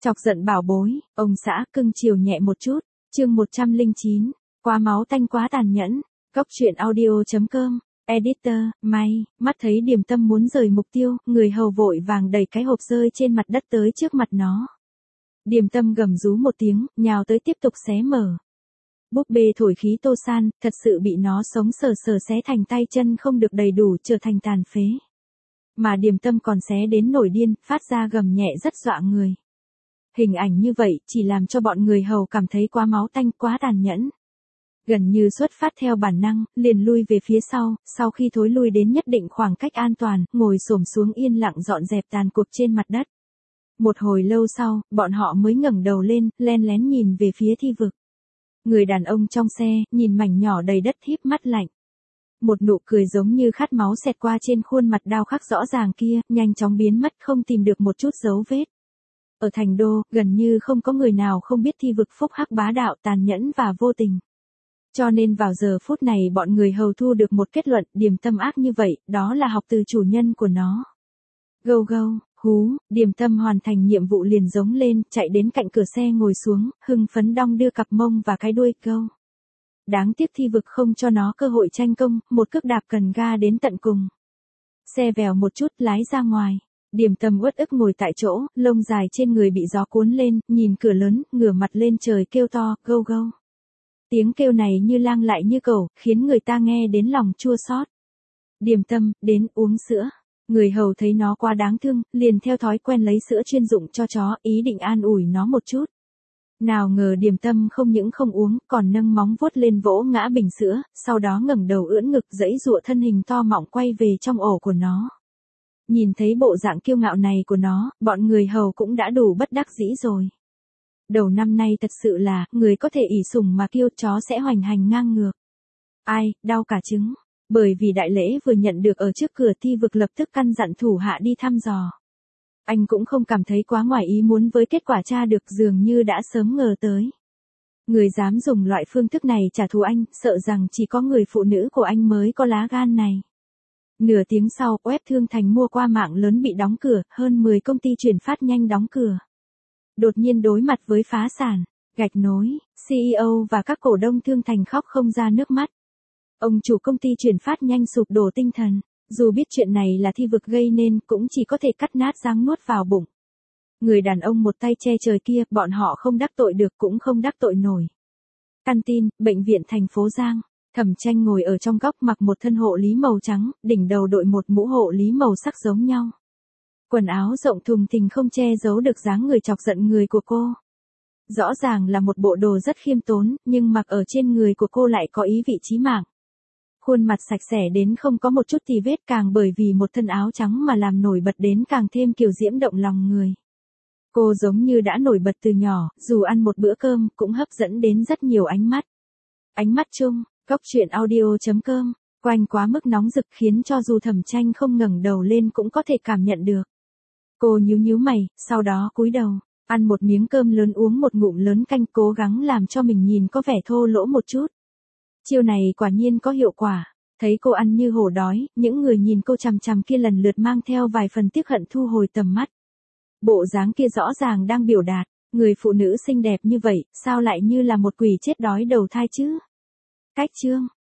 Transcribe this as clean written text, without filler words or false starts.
Chọc giận bảo bối, ông xã cưng chiều nhẹ một chút, chương 109, quá máu tanh quá tàn nhẫn, Cóc truyện audio.com, editor, may, mắt thấy Điềm Tâm muốn rời mục tiêu, người hầu vội vàng đẩy cái hộp rơi trên mặt đất tới trước mặt nó. Điềm Tâm gầm rú một tiếng, nhào tới tiếp tục xé mở. Búp bê thổi khí tô san, thật sự bị nó sống sờ sờ xé thành tay chân không được đầy đủ trở thành tàn phế. Mà Điềm Tâm còn xé đến nổi điên, phát ra gầm nhẹ rất dọa người. Hình ảnh như vậy chỉ làm cho bọn người hầu cảm thấy quá máu tanh quá tàn nhẫn. Gần như xuất phát theo bản năng, liền lui về phía sau khi thối lui đến nhất định khoảng cách an toàn, ngồi xổm xuống yên lặng dọn dẹp tàn cuộc trên mặt đất. Một hồi lâu sau, bọn họ mới ngẩng đầu lên, len lén nhìn về phía thi vực. Người đàn ông trong xe, nhìn mảnh nhỏ đầy đất híp mắt lạnh. Một nụ cười giống như khát máu xẹt qua trên khuôn mặt đau khắc rõ ràng kia, nhanh chóng biến mất không tìm được một chút dấu vết. Ở thành đô, gần như không có người nào không biết thi vực phúc hắc bá đạo tàn nhẫn và vô tình. Cho nên vào giờ phút này bọn người hầu thu được một kết luận Điềm Tâm ác như vậy, đó là học từ chủ nhân của nó. Gâu gâu, hú, Điềm Tâm hoàn thành nhiệm vụ liền giống lên, chạy đến cạnh cửa xe ngồi xuống, hưng phấn đong đưa cặp mông và cái đuôi gâu. Đáng tiếc thi vực không cho nó cơ hội tranh công, một cước đạp cần ga đến tận cùng. Xe vèo một chút lái ra ngoài. Điềm Tâm uất ức ngồi tại chỗ, lông dài trên người bị gió cuốn lên, nhìn cửa lớn, ngửa mặt lên trời kêu to, gâu gâu. Tiếng kêu này như lang lại như cẩu, khiến người ta nghe đến lòng chua xót. Điềm Tâm, đến uống sữa. Người hầu thấy nó quá đáng thương, liền theo thói quen lấy sữa chuyên dụng cho chó, ý định an ủi nó một chút. Nào ngờ Điềm Tâm không những không uống, còn nâng móng vuốt lên vỗ ngã bình sữa, sau đó ngẩng đầu ưỡn ngực giãy giụa thân hình to mọng quay về trong ổ của nó. Nhìn thấy bộ dạng kiêu ngạo này của nó, bọn người hầu cũng đã đủ bất đắc dĩ rồi. Đầu năm nay thật sự là, người có thể ỷ sủng mà kiêu, chó sẽ hoành hành ngang ngược. Ai, đau cả trứng. Bởi vì đại lễ vừa nhận được ở trước cửa thi vực lập tức căn dặn thủ hạ đi thăm dò. Anh cũng không cảm thấy quá ngoài ý muốn với kết quả tra được dường như đã sớm ngờ tới. Người dám dùng loại phương thức này trả thù anh, sợ rằng chỉ có người phụ nữ của anh mới có lá gan này. Nửa tiếng sau, web Thương Thành mua qua mạng lớn bị đóng cửa, hơn 10 công ty chuyển phát nhanh đóng cửa. Đột nhiên đối mặt với phá sản, gạch nối, CEO và các cổ đông Thương Thành khóc không ra nước mắt. Ông chủ công ty chuyển phát nhanh sụp đổ tinh thần, dù biết chuyện này là thi vực gây nên cũng chỉ có thể cắt nát răng nuốt vào bụng. Người đàn ông một tay che trời kia, bọn họ không đắc tội được cũng không đắc tội nổi. Căn tin, bệnh viện thành phố Giang. Thẩm Tranh ngồi ở trong góc mặc một thân hộ lý màu trắng, đỉnh đầu đội một mũ hộ lý màu sắc giống nhau. Quần áo rộng thùng thình không che giấu được dáng người chọc giận người của cô. Rõ ràng là một bộ đồ rất khiêm tốn, nhưng mặc ở trên người của cô lại có ý vị chí mạng. Khuôn mặt sạch sẽ đến không có một chút tì vết, càng bởi vì một thân áo trắng mà làm nổi bật đến càng thêm kiều diễm động lòng người. Cô giống như đã nổi bật từ nhỏ, dù ăn một bữa cơm cũng hấp dẫn đến rất nhiều ánh mắt. Ánh mắt chung. Cóc truyện audio.com, quanh quá mức nóng rực khiến cho dù Thẩm Tranh không ngẩng đầu lên cũng có thể cảm nhận được. Cô nhíu mày, sau đó cúi đầu, ăn một miếng cơm lớn uống một ngụm lớn canh, cố gắng làm cho mình nhìn có vẻ thô lỗ một chút. Chiêu này quả nhiên có hiệu quả, thấy cô ăn như hổ đói, những người nhìn cô chằm chằm kia lần lượt mang theo vài phần tiếc hận thu hồi tầm mắt. Bộ dáng kia rõ ràng đang biểu đạt, người phụ nữ xinh đẹp như vậy, sao lại như là một quỷ chết đói đầu thai chứ? Cách chương.